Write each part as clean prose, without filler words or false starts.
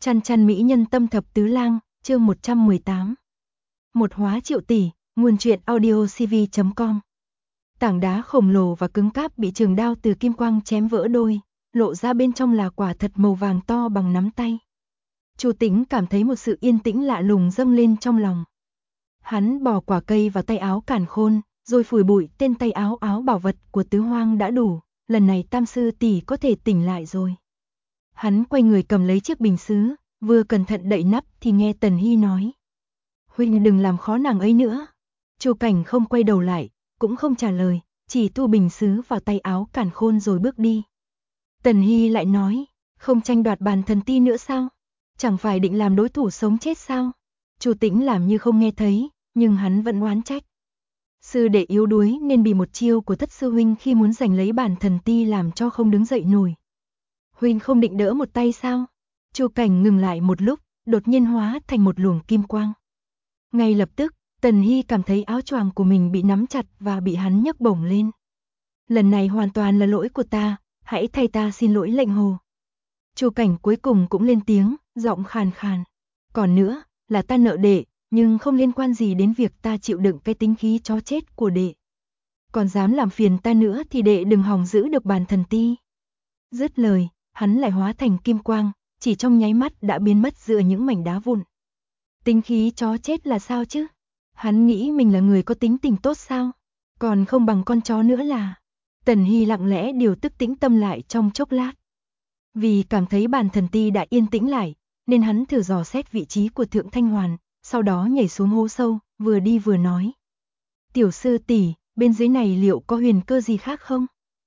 Chăn chăn mỹ nhân tâm thập tứ lang, chương 118. Một hóa triệu tỷ, nguồn truyện audio cv.com. Tảng đá khổng lồ và cứng cáp bị trường đao từ kim quang chém vỡ đôi, lộ ra bên trong là quả thật màu vàng to bằng nắm tay. Chu Tĩnh cảm thấy một sự yên tĩnh lạ lùng dâng lên trong lòng. Hắn bỏ quả cây vào tay áo càn khôn, rồi phủi bụi tên tay áo bảo vật của tứ hoang đã đủ, lần này Tam sư tỷ có thể tỉnh lại rồi. Hắn quay người cầm lấy chiếc bình sứ, vừa cẩn thận đậy nắp thì nghe Tần Hy nói: "Huynh đừng làm khó nàng ấy nữa." Chu Cảnh không quay đầu lại, cũng không trả lời, chỉ thu bình sứ vào tay áo càn khôn rồi bước đi. Tần Hy lại nói: "Không tranh đoạt bàn thần ti nữa sao? Chẳng phải định làm đối thủ sống chết sao?" Chu Tĩnh làm như không nghe thấy, nhưng hắn vẫn oán trách. Sư đệ yếu đuối nên bị một chiêu của Thất sư huynh khi muốn giành lấy bản thần ti làm cho không đứng dậy nổi. Huynh không định đỡ một tay sao? Chu Cảnh ngừng lại một lúc, đột nhiên hóa thành một luồng kim quang. Ngay lập tức, Tần Hy cảm thấy áo choàng của mình bị nắm chặt và bị hắn nhấc bổng lên. "Lần này hoàn toàn là lỗi của ta, hãy thay ta xin lỗi lệnh hồ." Chu Cảnh cuối cùng cũng lên tiếng, giọng khàn khàn. "Còn nữa, là ta nợ đệ, nhưng không liên quan gì đến việc ta chịu đựng cái tính khí chó chết của đệ. Còn dám làm phiền ta nữa thì đệ đừng hòng giữ được bàn thần ti." Dứt lời, hắn lại hóa thành kim quang, chỉ trong nháy mắt đã biến mất giữa những mảnh đá vụn. Tính khí chó chết là sao chứ? Hắn nghĩ mình là người có tính tình tốt sao? Còn không bằng con chó nữa là. Tần Hy lặng lẽ điều tức tĩnh tâm lại trong chốc lát. Vì cảm thấy bàn thần ti đã yên tĩnh lại, nên hắn thử dò xét vị trí của Thượng Thanh Hoàn, sau đó nhảy xuống hố sâu, vừa đi vừa nói: "Tiểu sư tỷ, bên dưới này liệu có huyền cơ gì khác không?"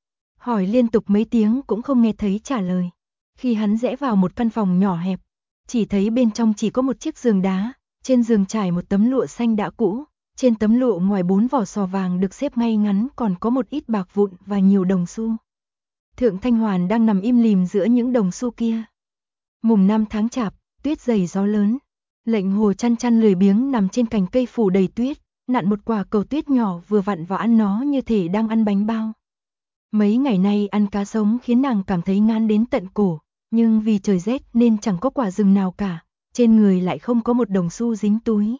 Hỏi liên tục mấy tiếng cũng không nghe thấy trả lời. Khi hắn rẽ vào một căn phòng nhỏ hẹp, chỉ thấy bên trong chỉ có một chiếc giường đá, trên giường trải một tấm lụa xanh đã cũ, trên tấm lụa ngoài 4 vỏ sò vàng được xếp ngay ngắn còn có một ít bạc vụn và nhiều đồng xu. Thượng Thanh Hoàn đang nằm im lìm giữa những đồng xu kia. Mùng 5 tháng Chạp, tuyết dày gió lớn, lệnh hồ chăn chăn lười biếng nằm trên cành cây phủ đầy tuyết, nặn một quả cầu tuyết nhỏ vừa vặn vào ăn nó như thể đang ăn bánh bao. Mấy ngày nay ăn cá sống khiến nàng cảm thấy ngán đến tận cổ, nhưng vì trời rét nên chẳng có quả rừng nào cả, trên người lại không có một đồng xu dính túi.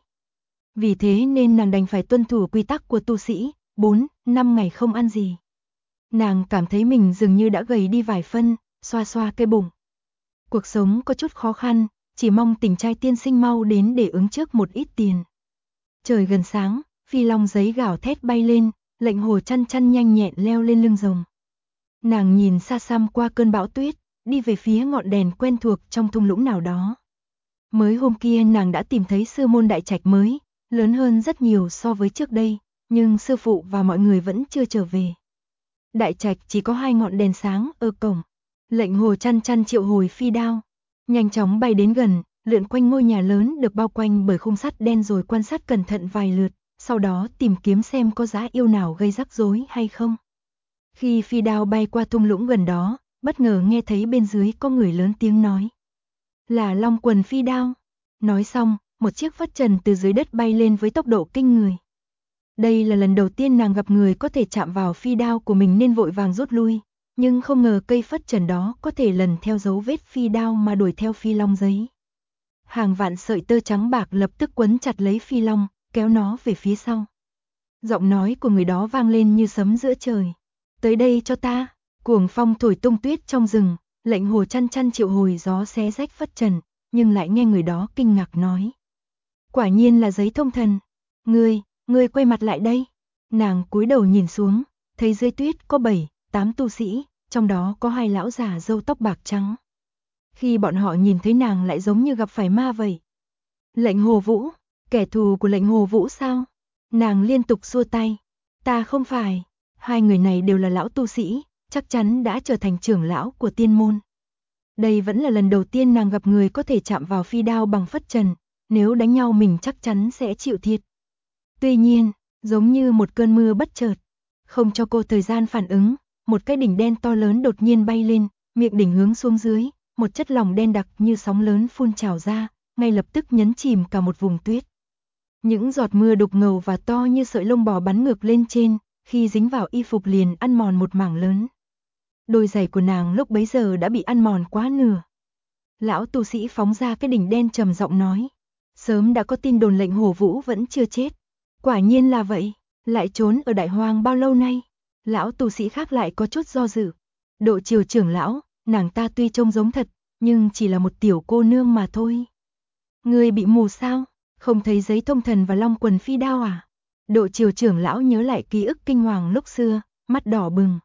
Vì thế nên nàng đành phải tuân thủ quy tắc của tu sĩ, 4-5 ngày không ăn gì. Nàng cảm thấy mình dường như đã gầy đi vài phân, xoa xoa cái bụng. Cuộc sống có chút khó khăn, chỉ mong tình trai tiên sinh mau đến để ứng trước một ít tiền. Trời gần sáng, phi long giấy gào thét bay lên, lệnh hồ chăn chăn nhanh nhẹn leo lên lưng rồng. Nàng nhìn xa xăm qua cơn bão tuyết, đi về phía ngọn đèn quen thuộc trong thung lũng nào đó. Mới hôm kia nàng đã tìm thấy sư môn đại trạch mới, lớn hơn rất nhiều so với trước đây, nhưng sư phụ và mọi người vẫn chưa trở về. Đại trạch chỉ có 2 ngọn đèn sáng ở cổng. Lệnh hồ chăn chăn triệu hồi phi đao, nhanh chóng bay đến gần, lượn quanh ngôi nhà lớn được bao quanh bởi khung sắt đen rồi quan sát cẩn thận vài lượt, sau đó tìm kiếm xem có dã yêu nào gây rắc rối hay không. Khi phi đao bay qua thung lũng gần đó, bất ngờ nghe thấy bên dưới có người lớn tiếng nói: "Là Long Quần phi đao." Nói xong, một chiếc phất trần từ dưới đất bay lên với tốc độ kinh người. Đây là lần đầu tiên nàng gặp người có thể chạm vào phi đao của mình nên vội vàng rút lui, nhưng không ngờ cây phất trần đó có thể lần theo dấu vết phi đao mà đuổi theo phi long giấy. Hàng vạn sợi tơ trắng bạc lập tức quấn chặt lấy phi long, kéo nó về phía sau. Giọng nói của người đó vang lên như sấm giữa trời: "Tới đây cho ta." Cuồng phong thổi tung tuyết trong rừng, lệnh hồ chăn chăn triệu hồi gió xé rách phất trần, nhưng lại nghe người đó kinh ngạc nói: "Quả nhiên là giấy thông thần. Ngươi quay mặt lại đây." Nàng cúi đầu nhìn xuống, thấy dưới tuyết có 7-8 tu sĩ, trong đó có 2 lão già râu tóc bạc trắng. Khi bọn họ nhìn thấy nàng lại giống như gặp phải ma vậy. "Lệnh Hồ Vũ, kẻ thù của lệnh Hồ Vũ sao?" Nàng liên tục xua tay: "Ta không phải." 2 người này đều là lão tu sĩ, chắc chắn đã trở thành trưởng lão của tiên môn. Đây vẫn là lần đầu tiên nàng gặp người có thể chạm vào phi đao bằng phất trần, nếu đánh nhau mình chắc chắn sẽ chịu thiệt. Tuy nhiên, giống như một cơn mưa bất chợt, không cho cô thời gian phản ứng, một cái đỉnh đen to lớn đột nhiên bay lên, miệng đỉnh hướng xuống dưới, một chất lỏng đen đặc như sóng lớn phun trào ra, ngay lập tức nhấn chìm cả một vùng tuyết. Những giọt mưa đục ngầu và to như sợi lông bò bắn ngược lên trên, khi dính vào y phục liền ăn mòn một mảng lớn. Đôi giày của nàng lúc bấy giờ đã bị ăn mòn quá nửa. Lão tu sĩ phóng ra cái đỉnh đen trầm giọng nói. Sớm đã có tin đồn lệnh Hồ Vũ vẫn chưa chết. Quả nhiên là vậy, lại trốn ở Đại Hoang bao lâu nay? Lão tu sĩ khác lại có chút do dự. Độ Triều trưởng lão, nàng ta tuy trông giống thật, nhưng chỉ là một tiểu cô nương mà thôi. Ngươi bị mù sao? Không thấy giấy thông thần và long quần phi đao à? Độ Triều trưởng lão nhớ lại ký ức kinh hoàng lúc xưa, mắt đỏ bừng.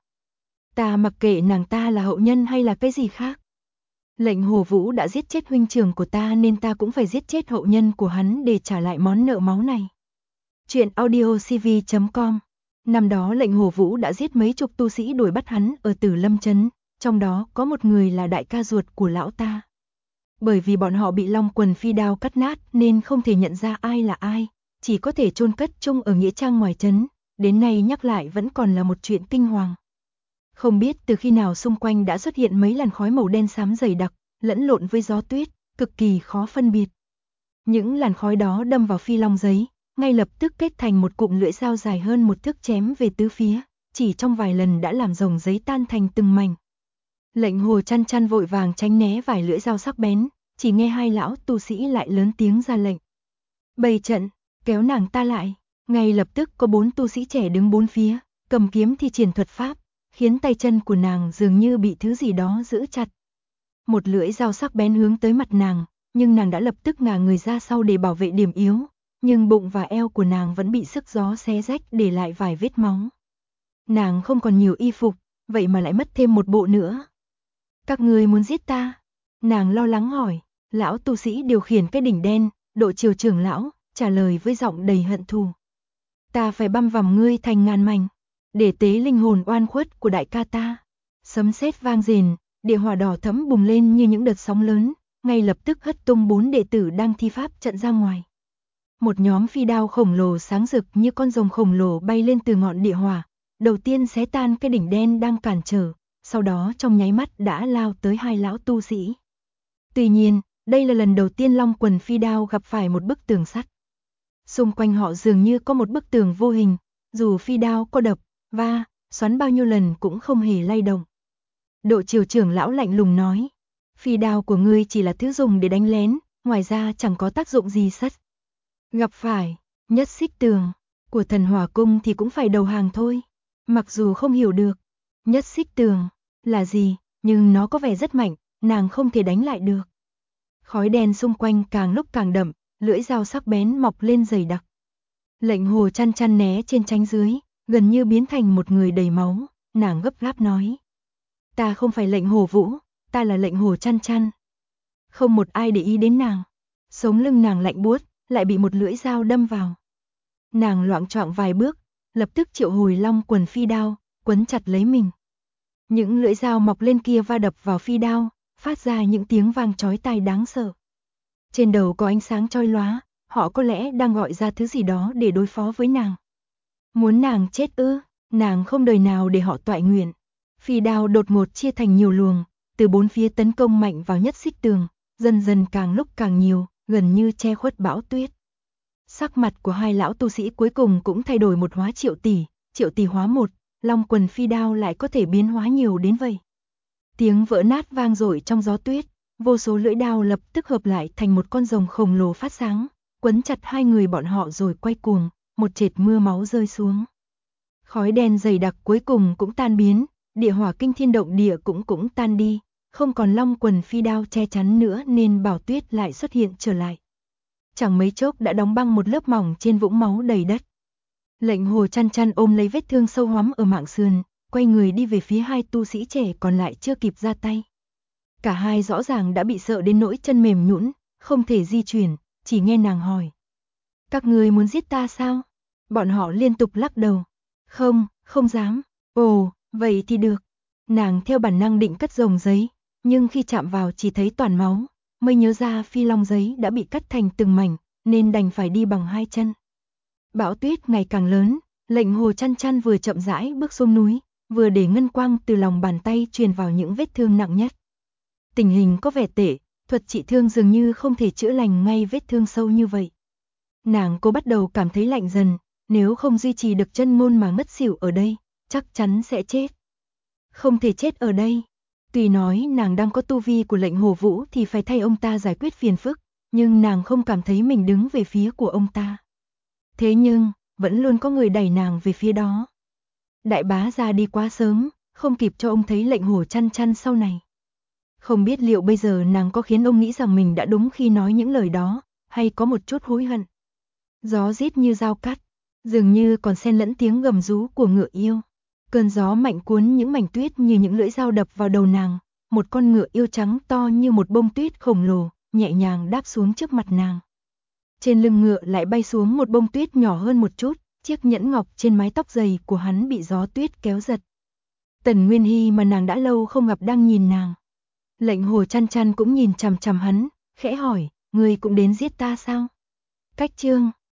Ta mặc kệ nàng ta là hậu nhân hay là cái gì khác. Lệnh Hồ Vũ đã giết chết huynh trưởng của ta nên ta cũng phải giết chết hậu nhân của hắn để trả lại món nợ máu này. Chuyện audio cv.com. Năm đó lệnh Hồ Vũ đã giết mấy chục tu sĩ đuổi bắt hắn ở Tử Lâm Trấn, trong đó có một người là đại ca ruột của lão ta. Bởi vì bọn họ bị long quần phi đao cắt nát nên không thể nhận ra ai là ai, chỉ có thể chôn cất chung ở nghĩa trang ngoài trấn, đến nay nhắc lại vẫn còn là một chuyện kinh hoàng. Không biết từ khi nào xung quanh đã xuất hiện mấy làn khói màu đen xám dày đặc, lẫn lộn với gió tuyết, cực kỳ khó phân biệt. Những làn khói đó đâm vào phi long giấy, ngay lập tức kết thành một cụm lưỡi dao dài hơn một thước chém về tứ phía, chỉ trong vài lần đã làm rồng giấy tan thành từng mảnh. Lệnh Hồ Chăn Chăn vội vàng tránh né vài lưỡi dao sắc bén, chỉ nghe hai lão tu sĩ lại lớn tiếng ra lệnh. Bày trận, kéo nàng ta lại. Ngay lập tức có 4 tu sĩ trẻ đứng bốn phía, cầm kiếm thi triển thuật pháp, khiến tay chân của nàng dường như bị thứ gì đó giữ chặt. Một lưỡi dao sắc bén hướng tới mặt nàng, nhưng nàng đã lập tức ngả người ra sau để bảo vệ điểm yếu, nhưng bụng và eo của nàng vẫn bị sức gió xé rách để lại vài vết máu. Nàng không còn nhiều y phục, vậy mà lại mất thêm một bộ nữa. Các ngươi muốn giết ta? Nàng lo lắng hỏi. Lão tu sĩ điều khiển cái đỉnh đen, Độ Triều trưởng lão, trả lời với giọng đầy hận thù. Ta phải băm vằm ngươi thành ngàn mảnh, để tế linh hồn oan khuất của đại ca ta. Sấm sét vang rền, địa hỏa đỏ thẫm bùng lên như những đợt sóng lớn, ngay lập tức hất tung 4 đệ tử đang thi pháp trận ra ngoài. Một nhóm phi đao khổng lồ sáng rực như con rồng khổng lồ bay lên từ ngọn địa hỏa, đầu tiên xé tan cái đỉnh đen đang cản trở, sau đó trong nháy mắt đã lao tới hai lão tu sĩ. Tuy nhiên, đây là lần đầu tiên long quần phi đao gặp phải một bức tường sắt. Xung quanh họ dường như có một bức tường vô hình, dù phi đao có đập, va, xoắn bao nhiêu lần cũng không hề lay động. Độ Triều trưởng lão lạnh lùng nói, phi đao của ngươi chỉ là thứ dùng để đánh lén, ngoài ra chẳng có tác dụng gì sắt. Gặp phải nhất xích tường của Thần Hỏa Cung thì cũng phải đầu hàng thôi. Mặc dù không hiểu được nhất xích tường là gì, nhưng nó có vẻ rất mạnh, nàng không thể đánh lại được. Khói đen xung quanh càng lúc càng đậm, lưỡi dao sắc bén mọc lên dày đặc. Lệnh Hồ Chăn Chăn né trên tránh dưới, gần như biến thành một người đầy máu, nàng gấp gáp nói. Ta không phải lệnh Hồ Vũ, ta là lệnh Hồ Chăn Chăn. Không một ai để ý đến nàng. Sống lưng nàng lạnh buốt, lại bị một lưỡi dao đâm vào. Nàng loạng choạng vài bước, lập tức triệu hồi long quần phi đao, quấn chặt lấy mình. Những lưỡi dao mọc lên kia va đập vào phi đao, phát ra những tiếng vang chói tai đáng sợ. Trên đầu có ánh sáng chói lóa, họ có lẽ đang gọi ra thứ gì đó để đối phó với nàng. Muốn nàng chết ư? Nàng không đời nào để họ toại nguyện. Phi đao đột ngột chia thành nhiều luồng, từ bốn phía tấn công mạnh vào nhất xích tường, dần dần càng lúc càng nhiều, gần như che khuất bão tuyết. Sắc mặt của hai lão tu sĩ cuối cùng cũng thay đổi một hóa triệu tỷ hóa một, long quần phi đao lại có thể biến hóa nhiều đến vậy. Tiếng vỡ nát vang dội trong gió tuyết, vô số lưỡi đao lập tức hợp lại thành một con rồng khổng lồ phát sáng, quấn chặt hai người bọn họ rồi quay cuồng, một trệt mưa máu rơi xuống. Khói đen dày đặc cuối cùng cũng tan biến, địa hỏa kinh thiên động địa cũng tan đi, không còn long quần phi đao che chắn nữa nên Bảo Tuyết lại xuất hiện trở lại. Chẳng mấy chốc đã đóng băng một lớp mỏng trên vũng máu đầy đất. Lệnh Hồ Chăn Chăn ôm lấy vết thương sâu hoắm ở mảng sườn, quay người đi về phía hai tu sĩ trẻ còn lại chưa kịp ra tay. Cả hai rõ ràng đã bị sợ đến nỗi chân mềm nhũn, không thể di chuyển, chỉ nghe nàng hỏi. Các ngươi muốn giết ta sao? Bọn họ liên tục lắc đầu. Không, không dám. Ồ, vậy thì được. Nàng theo bản năng định cất rồng giấy, nhưng khi chạm vào chỉ thấy toàn máu, mới nhớ ra phi long giấy đã bị cắt thành từng mảnh, nên đành phải đi bằng hai chân. Bão tuyết ngày càng lớn, lệnh Hồ Chăn Chăn vừa chậm rãi bước xuống núi, vừa để ngân quang từ lòng bàn tay truyền vào những vết thương nặng nhất. Tình hình có vẻ tệ, thuật trị thương dường như không thể chữa lành ngay vết thương sâu như vậy. Nàng cô bắt đầu cảm thấy lạnh dần, nếu không duy trì được chân ngôn mà ngất xỉu ở đây, chắc chắn sẽ chết. Không thể chết ở đây. Tuy nói nàng đang có tu vi của lệnh Hồ Vũ thì phải thay ông ta giải quyết phiền phức, nhưng nàng không cảm thấy mình đứng về phía của ông ta. Thế nhưng, vẫn luôn có người đẩy nàng về phía đó. Đại bá ra đi quá sớm, không kịp cho ông thấy lệnh Hồ Chăn Chăn sau này. Không biết liệu bây giờ nàng có khiến ông nghĩ rằng mình đã đúng khi nói những lời đó, hay có một chút hối hận. Gió rít như dao cắt, dường như còn xen lẫn tiếng gầm rú của ngựa yêu. Cơn gió mạnh cuốn những mảnh tuyết như những lưỡi dao đập vào đầu nàng, một con ngựa yêu trắng to như một bông tuyết khổng lồ, nhẹ nhàng đáp xuống trước mặt nàng. Trên lưng ngựa lại bay xuống một bông tuyết nhỏ hơn một chút, chiếc nhẫn ngọc trên mái tóc dày của hắn bị gió tuyết kéo giật. Tần Nguyên Hy mà nàng đã lâu không gặp đang nhìn nàng. Lệnh Hồ Chăn Chăn cũng nhìn chằm chằm hắn, khẽ hỏi, ngươi cũng đến giết ta sao? Cách chương